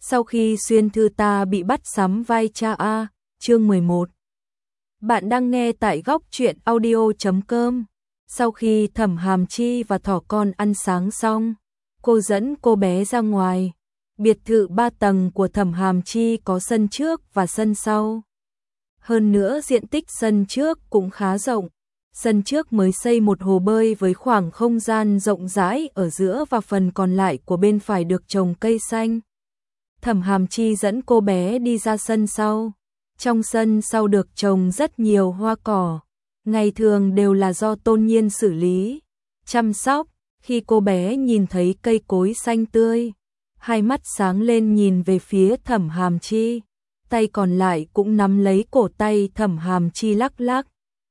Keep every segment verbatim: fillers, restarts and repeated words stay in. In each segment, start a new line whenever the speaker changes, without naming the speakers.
Sau khi xuyên thư ta bị bắt sắm vai cha a, chương mười một. Bạn đang nghe tại góc truyện audio chấm com. Sau khi Thẩm Hàm Chi và thỏ con ăn sáng xong, cô dẫn cô bé ra ngoài. Biệt thự ba tầng của Thẩm Hàm Chi có sân trước và sân sau. Hơn nữa diện tích sân trước cũng khá rộng. Sân trước mới xây một hồ bơi với khoảng không gian rộng rãi ở giữa và phần còn lại của bên phải được trồng cây xanh. Thẩm Hàm Chi dẫn cô bé đi ra sân sau. Trong sân sau được trồng rất nhiều hoa cỏ. Ngày thường đều là do Tôn Nhiên xử lý, chăm sóc. Khi cô bé nhìn thấy cây cối xanh tươi, hai mắt sáng lên nhìn về phía Thẩm Hàm Chi. Tay còn lại cũng nắm lấy cổ tay Thẩm Hàm Chi lắc lắc.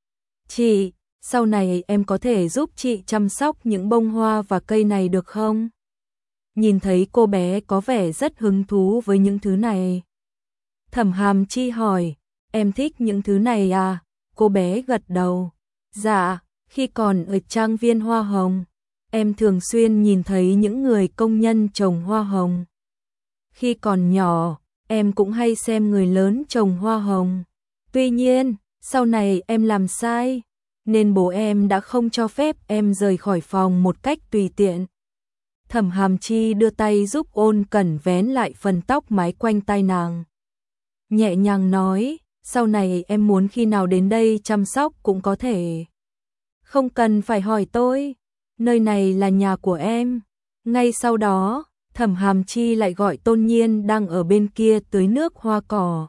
Chị, sau này em có thể giúp chị chăm sóc những bông hoa và cây này được không? Nhìn thấy cô bé có vẻ rất hứng thú với những thứ này. Thẩm Hàm Chi hỏi, em thích những thứ này à? Cô bé gật đầu. Dạ, khi còn ở trang viên hoa hồng, em thường xuyên nhìn thấy những người công nhân trồng hoa hồng. Khi còn nhỏ, em cũng hay xem người lớn trồng hoa hồng. Tuy nhiên, sau này em làm sai, nên bố em đã không cho phép em rời khỏi phòng một cách tùy tiện. Thẩm Hàm Chi đưa tay giúp Ôn Cẩn vén lại phần tóc mái quanh tai nàng. Nhẹ nhàng nói, sau này em muốn khi nào đến đây chăm sóc cũng có thể. Không cần phải hỏi tôi, nơi này là nhà của em. Ngay sau đó, Thẩm Hàm Chi lại gọi Tôn Nhiên đang ở bên kia tưới nước hoa cỏ.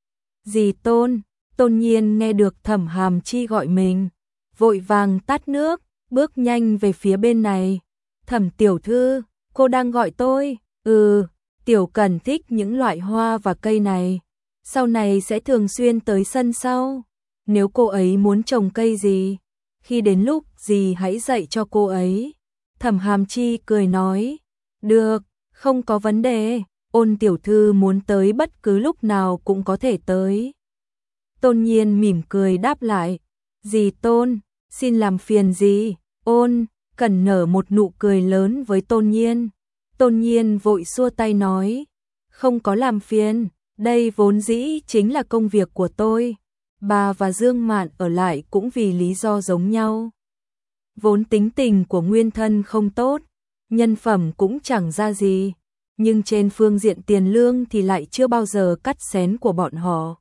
Dì Tôn, Tôn Nhiên nghe được Thẩm Hàm Chi gọi mình, vội vàng tắt nước, bước nhanh về phía bên này. Thẩm tiểu thư, cô đang gọi tôi. Ừ, Tiểu Cẩn thích những loại hoa và cây này. Sau này sẽ thường xuyên tới sân sau. Nếu cô ấy muốn trồng cây gì, khi đến lúc dì hãy dạy cho cô ấy. Thẩm Hàm Chi cười nói, được, không có vấn đề. Ôn tiểu thư muốn tới bất cứ lúc nào cũng có thể tới. Tôn Nhiên mỉm cười đáp lại, dì Tôn, xin làm phiền dì. Ôn Cẩn nở một nụ cười lớn với Tôn Nhiên. Tôn Nhiên vội xua tay nói, không có làm phiền, đây vốn dĩ chính là công việc của tôi. Bà và Dương Mạn ở lại cũng vì lý do giống nhau. Vốn tính tình của nguyên thân không tốt, nhân phẩm cũng chẳng ra gì, nhưng trên phương diện tiền lương thì lại chưa bao giờ cắt xén của bọn họ.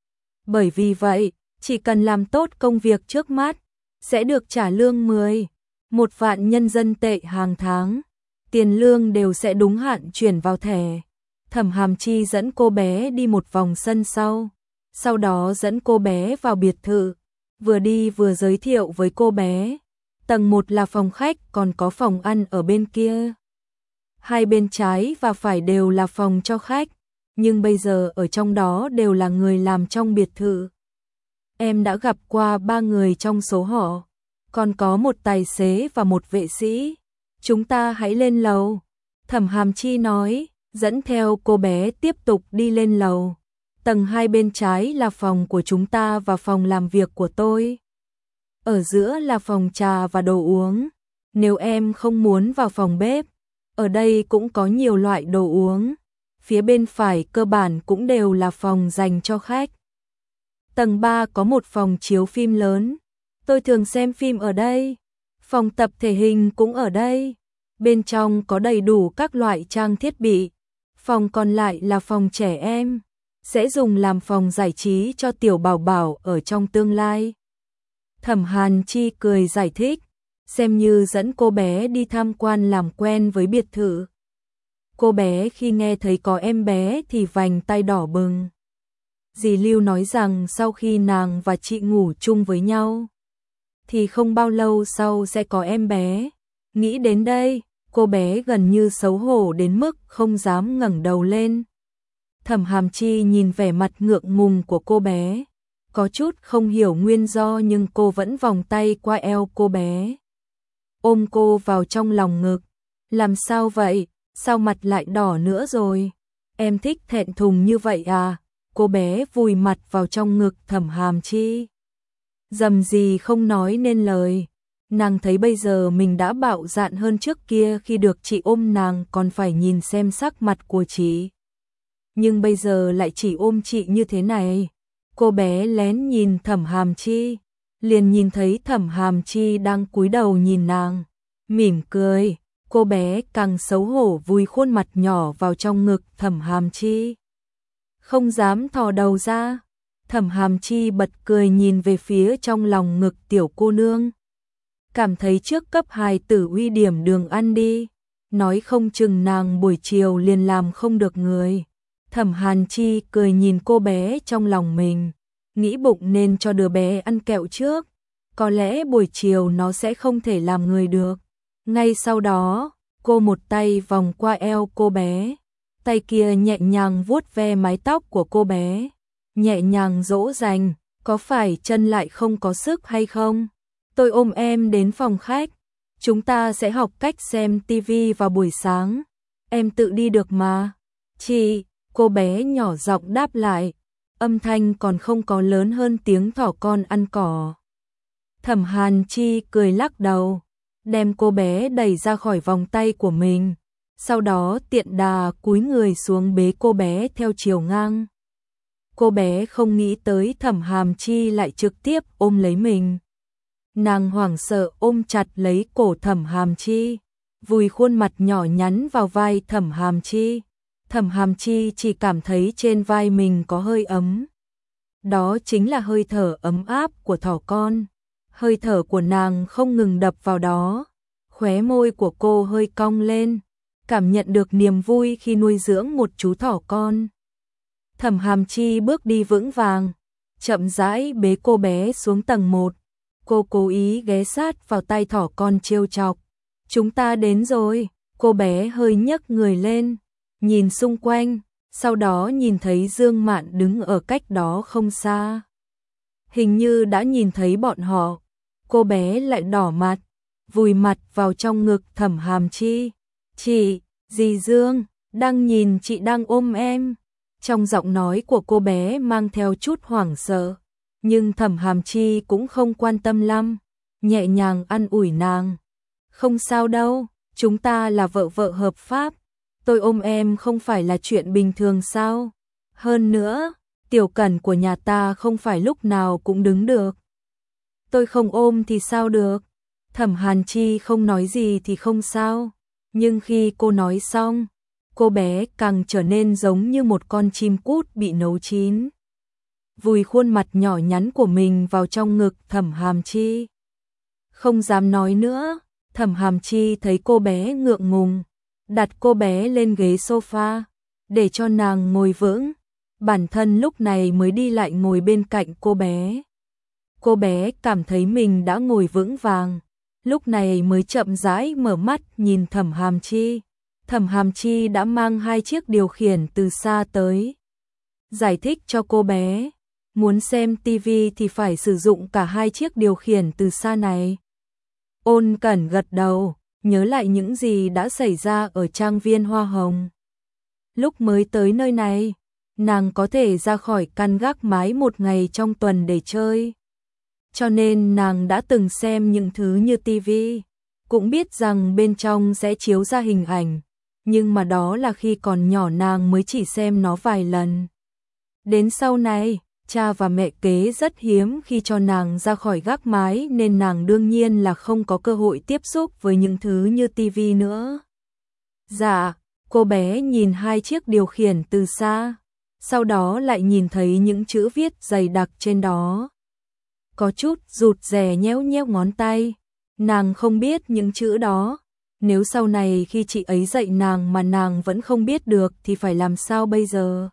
Bởi vì vậy, chỉ cần làm tốt công việc trước mắt, sẽ được trả lương mười, một vạn nhân dân tệ hàng tháng. Tiền lương đều sẽ đúng hạn chuyển vào thẻ. Thẩm Hàm Chi dẫn cô bé đi một vòng sân sau, sau đó dẫn cô bé vào biệt thự, vừa đi vừa giới thiệu với cô bé. Tầng một là phòng khách, còn có phòng ăn ở bên kia. Hai bên trái và phải đều là phòng cho khách, nhưng bây giờ ở trong đó đều là người làm trong biệt thự. Em đã gặp qua ba người trong số họ, còn có một tài xế và một vệ sĩ. Chúng ta hãy lên lầu. Thẩm Hàm Chi nói, dẫn theo cô bé tiếp tục đi lên lầu. Tầng hai bên trái là phòng của chúng ta và phòng làm việc của tôi. Ở giữa là phòng trà và đồ uống. Nếu em không muốn vào phòng bếp, ở đây cũng có nhiều loại đồ uống. Phía bên phải cơ bản cũng đều là phòng dành cho khách. Tầng ba có một phòng chiếu phim lớn. Tôi thường xem phim ở đây. Phòng tập thể hình cũng ở đây. Bên trong có đầy đủ các loại trang thiết bị. Phòng còn lại là phòng trẻ em, sẽ dùng làm phòng giải trí cho tiểu bảo bảo ở trong tương lai. Thẩm Hàn Chi cười giải thích, xem như dẫn cô bé đi tham quan làm quen với biệt thự. Cô bé khi nghe thấy có em bé thì vành tay đỏ bừng. Dì Lưu nói rằng sau khi nàng và chị ngủ chung với nhau, thì không bao lâu sau sẽ có em bé. Nghĩ đến đây, cô bé gần như xấu hổ đến mức không dám ngẩng đầu lên. Thẩm Hàm Chi nhìn vẻ mặt ngượng ngùng của cô bé, có chút không hiểu nguyên do nhưng cô vẫn vòng tay qua eo cô bé, ôm cô vào trong lòng ngực. Làm sao vậy? Sao mặt lại đỏ nữa rồi? Em thích thẹn thùng như vậy à? Cô bé vùi mặt vào trong ngực Thẩm Hàm Chi, dầm gì không nói nên lời. Nàng thấy bây giờ mình đã bạo dạn hơn trước kia, khi được chị ôm nàng còn phải nhìn xem sắc mặt của chị. nhưng bây giờ lại chỉ ôm chị như thế này. Cô bé lén nhìn Thẩm Hàm Chi, liền nhìn thấy Thẩm Hàm Chi đang cúi đầu nhìn nàng, mỉm cười. Cô bé càng xấu hổ vùi khuôn mặt nhỏ vào trong ngực Thẩm Hàm Chi, không dám thò đầu ra. Thẩm Hàm Chi bật cười nhìn về phía trong lòng ngực tiểu cô nương, cảm thấy trước cấp hài tử uy điểm đường ăn đi, nói không chừng nàng buổi chiều liền làm không được người. Thẩm Hàn Chi cười nhìn cô bé trong lòng mình, nghĩ bụng nên cho đứa bé ăn kẹo trước, có lẽ buổi chiều nó sẽ không thể làm người được. Ngay sau đó, cô một tay vòng qua eo cô bé, tay kia nhẹ nhàng vuốt ve mái tóc của cô bé, nhẹ nhàng dỗ dành, có phải chân lại không có sức hay không? Tôi ôm em đến phòng khách, chúng ta sẽ học cách xem tivi vào buổi sáng, em tự đi được mà. Chị, cô bé nhỏ giọng đáp lại, âm thanh còn không có lớn hơn tiếng thỏ con ăn cỏ. Thẩm Hàn Chi cười lắc đầu, đem cô bé đẩy ra khỏi vòng tay của mình, sau đó tiện đà cúi người xuống bế cô bé theo chiều ngang. Cô bé không nghĩ tới Thẩm Hàm Chi lại trực tiếp ôm lấy mình. Nàng hoảng sợ ôm chặt lấy cổ Thẩm Hàm Chi, vùi khuôn mặt nhỏ nhắn vào vai Thẩm Hàm Chi. Thẩm Hàm Chi chỉ cảm thấy trên vai mình có hơi ấm. Đó chính là hơi thở ấm áp của thỏ con. Hơi thở của nàng không ngừng đập vào đó. Khóe môi của cô hơi cong lên, cảm nhận được niềm vui khi nuôi dưỡng một chú thỏ con. Thẩm Hàm Chi bước đi vững vàng, chậm rãi bế cô bé xuống tầng một. Cô cố ý ghé sát vào tay thỏ con trêu chọc. Chúng ta đến rồi. Cô bé hơi nhấc người lên, nhìn xung quanh, sau đó nhìn thấy Dương Mạn đứng ở cách đó không xa. Hình như đã nhìn thấy bọn họ. Cô bé lại đỏ mặt, vùi mặt vào trong ngực Thẩm Hàm Chi. Chị, dì Dương, đang nhìn chị đang ôm em. Trong giọng nói của cô bé mang theo chút hoảng sợ, nhưng Thẩm Hàm Chi cũng không quan tâm lắm, nhẹ nhàng an ủi nàng. Không sao đâu, chúng ta là vợ vợ hợp pháp, tôi ôm em không phải là chuyện bình thường sao? Hơn nữa, Tiểu Cẩn của nhà ta không phải lúc nào cũng đứng được. Tôi không ôm thì sao được? Thẩm Hàn Chi không nói gì thì không sao, nhưng khi cô nói xong, cô bé càng trở nên giống như một con chim cút bị nấu chín. Vùi khuôn mặt nhỏ nhắn của mình vào trong ngực Thẩm Hàm Chi. Không dám nói nữa, Thẩm Hàm Chi thấy cô bé ngượng ngùng, đặt cô bé lên ghế sofa, để cho nàng ngồi vững. Bản thân lúc này mới đi lại ngồi bên cạnh cô bé. Cô bé cảm thấy mình đã ngồi vững vàng, lúc này mới chậm rãi mở mắt nhìn Thẩm Hàm Chi. Thẩm Hàm Chi đã mang hai chiếc điều khiển từ xa tới, giải thích cho cô bé, muốn xem tivi thì phải sử dụng cả hai chiếc điều khiển từ xa này. Ôn Cẩn gật đầu, nhớ lại những gì đã xảy ra ở trang viên Hoa Hồng. Lúc mới tới nơi này, nàng có thể ra khỏi căn gác mái một ngày trong tuần để chơi. Cho nên nàng đã từng xem những thứ như tivi, cũng biết rằng bên trong sẽ chiếu ra hình ảnh, nhưng mà đó là khi còn nhỏ nàng mới chỉ xem nó vài lần. Đến sau này, cha và mẹ kế rất hiếm khi cho nàng ra khỏi gác mái nên nàng đương nhiên là không có cơ hội tiếp xúc với những thứ như tivi nữa. Dạ, cô bé nhìn hai chiếc điều khiển từ xa, sau đó lại nhìn thấy những chữ viết dày đặc trên đó. Có chút rụt rè nhéo nhéo ngón tay, nàng không biết những chữ đó. Nếu sau này khi chị ấy dạy nàng mà nàng vẫn không biết được thì phải làm sao bây giờ?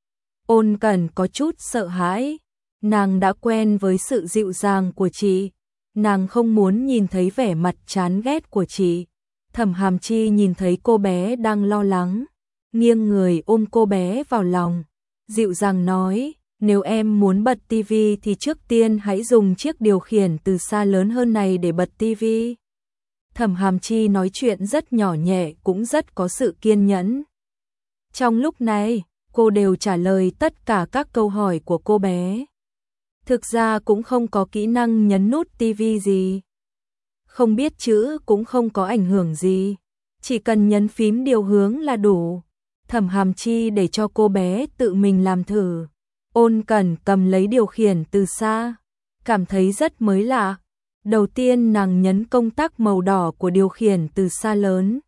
Ôn Cẩn có chút sợ hãi, nàng đã quen với sự dịu dàng của chị, nàng không muốn nhìn thấy vẻ mặt chán ghét của chị. Thẩm Hàm Chi nhìn thấy cô bé đang lo lắng, nghiêng người ôm cô bé vào lòng, dịu dàng nói, nếu em muốn bật tivi thì trước tiên hãy dùng chiếc điều khiển từ xa lớn hơn này để bật tivi. Thẩm Hàm Chi nói chuyện rất nhỏ nhẹ cũng rất có sự kiên nhẫn. Trong lúc này, cô đều trả lời tất cả các câu hỏi của cô bé. Thực ra cũng không có kỹ năng nhấn nút tivi gì. Không biết chữ cũng không có ảnh hưởng gì. Chỉ cần nhấn phím điều hướng là đủ. Thẩm Hàm Chi để cho cô bé tự mình làm thử. Ôn Cẩn cầm lấy điều khiển từ xa, cảm thấy rất mới lạ. Đầu tiên nàng nhấn công tắc màu đỏ của điều khiển từ xa lớn.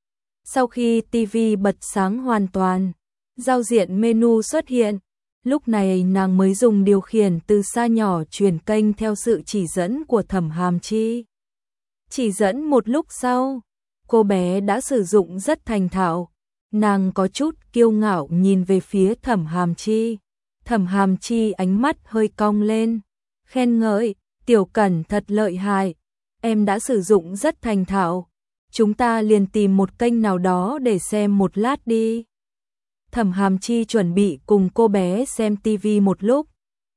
Sau khi tivi bật sáng hoàn toàn, giao diện menu xuất hiện. Lúc này nàng mới dùng điều khiển từ xa nhỏ chuyển kênh theo sự chỉ dẫn của Thẩm Hàm Chi. Chỉ dẫn một lúc sau, cô bé đã sử dụng rất thành thạo. Nàng có chút kiêu ngạo nhìn về phía Thẩm Hàm Chi. Thẩm Hàm Chi ánh mắt hơi cong lên, khen ngợi, Tiểu Cẩn thật lợi hại, em đã sử dụng rất thành thạo. Chúng ta liền tìm một kênh nào đó để xem một lát đi. Thẩm Hàm Chi chuẩn bị cùng cô bé xem tivi một lúc.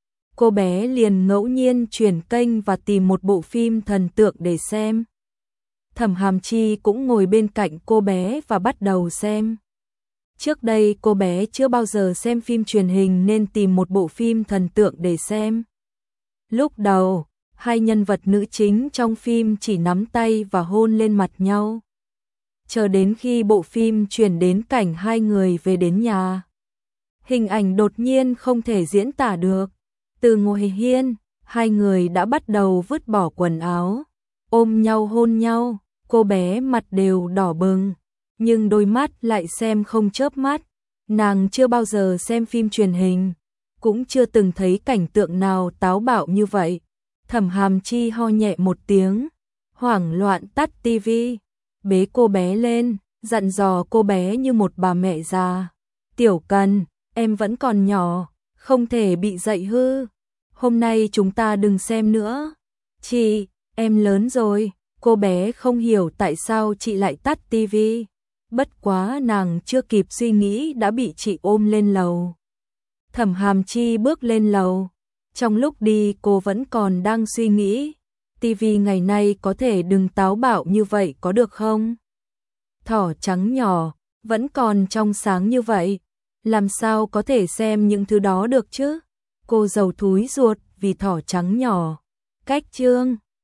Cô bé liền ngẫu nhiên chuyển kênh và tìm một bộ phim thần tượng để xem. Thẩm Hàm Chi cũng ngồi bên cạnh cô bé và bắt đầu xem. Trước đây cô bé chưa bao giờ xem phim truyền hình nên tìm một bộ phim thần tượng để xem. Lúc đầu, hai nhân vật nữ chính trong phim chỉ nắm tay và hôn lên mặt nhau. Chờ đến khi bộ phim chuyển đến cảnh hai người về đến nhà. Hình ảnh đột nhiên không thể diễn tả được. Từ ngồi hiên, hai người đã bắt đầu vứt bỏ quần áo, ôm nhau hôn nhau, cô bé mặt đều đỏ bừng, nhưng đôi mắt lại xem không chớp mắt. Nàng chưa bao giờ xem phim truyền hình, cũng chưa từng thấy cảnh tượng nào táo bạo như vậy. Thẩm Hàm Chi ho nhẹ một tiếng, hoảng loạn tắt tivi, bế cô bé lên, dặn dò cô bé như một bà mẹ già. Tiểu Cần, em vẫn còn nhỏ, không thể bị dạy hư. Hôm nay chúng ta đừng xem nữa. Chị, em lớn rồi. Cô bé không hiểu tại sao chị lại tắt tivi. Bất quá nàng chưa kịp suy nghĩ đã bị chị ôm lên lầu. Thẩm Hàm Chi bước lên lầu. Trong lúc đi cô vẫn còn đang suy nghĩ. Tivi ngày nay có thể đừng táo bạo như vậy có được không? Thỏ trắng nhỏ, vẫn còn trong sáng như vậy. Làm sao có thể xem những thứ đó được chứ? Cô giàu thúi ruột vì thỏ trắng nhỏ. Cách chương